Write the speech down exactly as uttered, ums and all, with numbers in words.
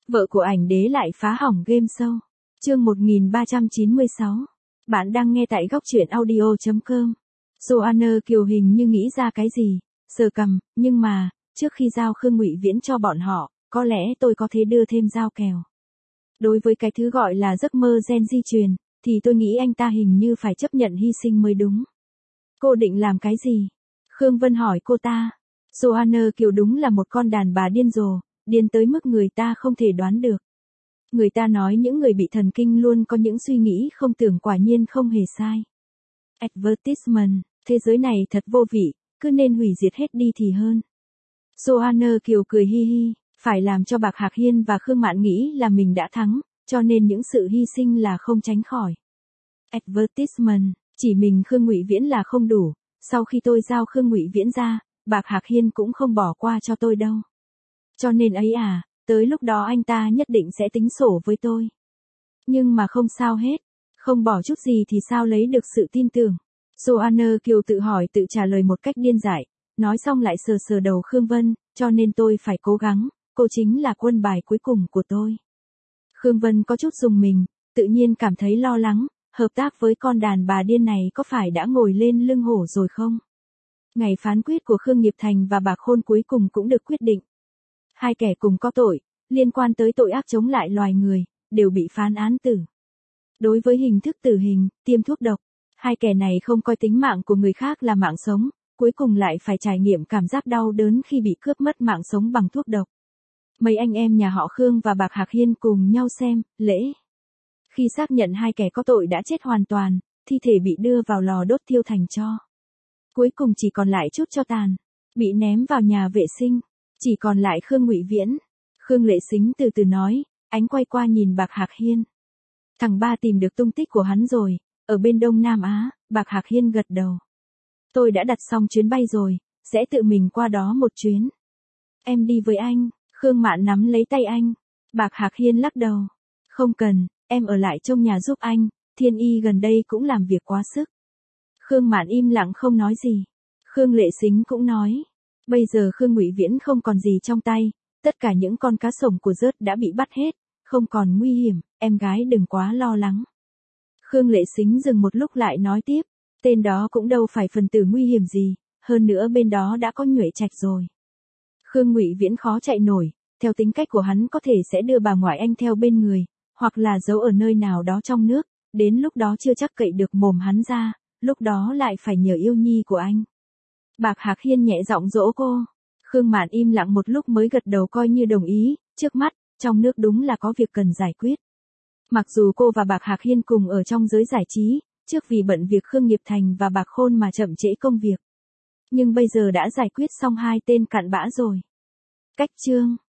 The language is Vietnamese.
Vợ của ảnh đế lại phá hỏng game show. Chương một nghìn ba trăm chín mươi sáu. Bạn đang nghe tại góc truyện audio chấm com. Joanna Kiều hình như nghĩ ra cái gì, sờ cằm, nhưng mà, trước khi giao Khương Ngụy Viễn cho bọn họ, có lẽ tôi có thể đưa thêm giao kèo. Đối với cái thứ gọi là giấc mơ gen di truyền, thì tôi nghĩ anh ta hình như phải chấp nhận hy sinh mới đúng. Cô định làm cái gì? Khương Vân hỏi cô ta. Joanna Kiều đúng là một con đàn bà điên rồ, điên tới mức người ta không thể đoán được. Người ta nói những người bị thần kinh luôn có những suy nghĩ không tưởng, quả nhiên không hề sai. Advertisement, thế giới này thật vô vị, cứ nên hủy diệt hết đi thì hơn. Joanna Kiều cười hi hi, phải làm cho Bạc Hạc Hiên và Khương Mạn nghĩ là mình đã thắng, cho nên những sự hy sinh là không tránh khỏi. Advertisement, chỉ mình Khương Ngụy Viễn là không đủ, sau khi tôi giao Khương Ngụy Viễn ra, Bạc Hạc Hiên cũng không bỏ qua cho tôi đâu. Cho nên ấy à, tới lúc đó anh ta nhất định sẽ tính sổ với tôi. Nhưng mà không sao hết, không bỏ chút gì thì sao lấy được sự tin tưởng. Joanna Kiều tự hỏi tự trả lời một cách điên dại, nói xong lại sờ sờ đầu Khương Vân, cho nên tôi phải cố gắng, cô chính là quân bài cuối cùng của tôi. Khương Vân có chút rùng mình, tự nhiên cảm thấy lo lắng, hợp tác với con đàn bà điên này có phải đã ngồi lên lưng hổ rồi không? Ngày phán quyết của Khương Nghiệp Thành và Bạc Khôn cuối cùng cũng được quyết định. Hai kẻ cùng có tội, liên quan tới tội ác chống lại loài người, đều bị phán án tử. Đối với hình thức tử hình, tiêm thuốc độc, hai kẻ này không coi tính mạng của người khác là mạng sống, cuối cùng lại phải trải nghiệm cảm giác đau đớn khi bị cướp mất mạng sống bằng thuốc độc. Mấy anh em nhà họ Khương và Bạc Hạc Hiên cùng nhau xem lễ. Khi xác nhận hai kẻ có tội đã chết hoàn toàn, thi thể bị đưa vào lò đốt thiêu thành tro. Cuối cùng chỉ còn lại chút tro tàn, bị ném vào nhà vệ sinh. Chỉ còn lại Khương Ngụy Viễn. Khương Lệ Sính từ từ nói, ánh quay qua nhìn Bạc Hạc Hiên. Thằng ba tìm được tung tích của hắn rồi, ở bên Đông Nam Á. Bạc Hạc Hiên gật đầu. Tôi đã đặt xong chuyến bay rồi, sẽ tự mình qua đó một chuyến. Em đi với anh. Khương Mạn nắm lấy tay anh. Bạc Hạc Hiên lắc đầu. Không cần, em ở lại trong nhà giúp anh, Thiên Y gần đây cũng làm việc quá sức. Khương Mạn im lặng không nói gì. Khương Lệ Sính cũng nói. Bây giờ Khương Ngụy Viễn không còn gì trong tay, tất cả những con cá sổng của rớt đã bị bắt hết, không còn nguy hiểm, em gái đừng quá lo lắng. Khương Lệ Sính dừng một lúc lại nói tiếp, tên đó cũng đâu phải phần tử nguy hiểm gì, hơn nữa bên đó đã có Nhuệ Trạch rồi. Khương Ngụy Viễn khó chạy nổi, theo tính cách của hắn có thể sẽ đưa bà ngoại anh theo bên người, hoặc là giấu ở nơi nào đó trong nước, đến lúc đó chưa chắc cậy được mồm hắn ra, lúc đó lại phải nhờ yêu nhi của anh. Bạc Hạc Hiên nhẹ giọng dỗ cô. Khương Mạn im lặng một lúc mới gật đầu coi như đồng ý, trước mắt, trong nước đúng là có việc cần giải quyết. Mặc dù cô và Bạc Hạc Hiên cùng ở trong giới giải trí, trước vì bận việc Khương Nghiệp Thành và Bạc Khôn mà chậm trễ công việc. Nhưng bây giờ đã giải quyết xong hai tên cặn bã rồi. Cách chương